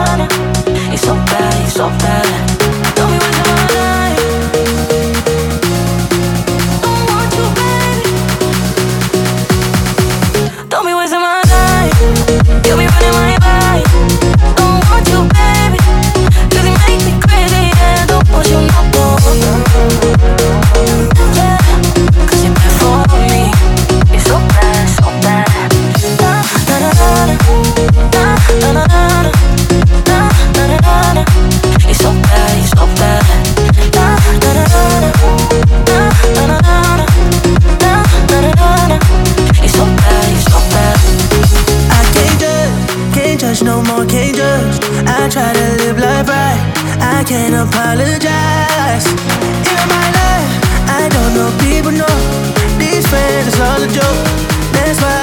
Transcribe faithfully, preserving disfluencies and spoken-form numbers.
You're so bad, you're so bad. Don't be wasting my time. Don't want you, baby. Don't be wasting my time. You be running my mind. Don't want you, baby. Cause you make me crazy, yeah. Don't want you no more. Yeah, cause you're bad for me. You're so bad, so bad. Na na na na na na na na na na na na. You're so bad, you're so bad. Na na na na na na na na na na na na. You're so bad, you're so bad. I can't judge, can't judge no more, can't judge. I try to live life right, I can't apologize. In my life, I don't know, people know these friends is all a joke. That's why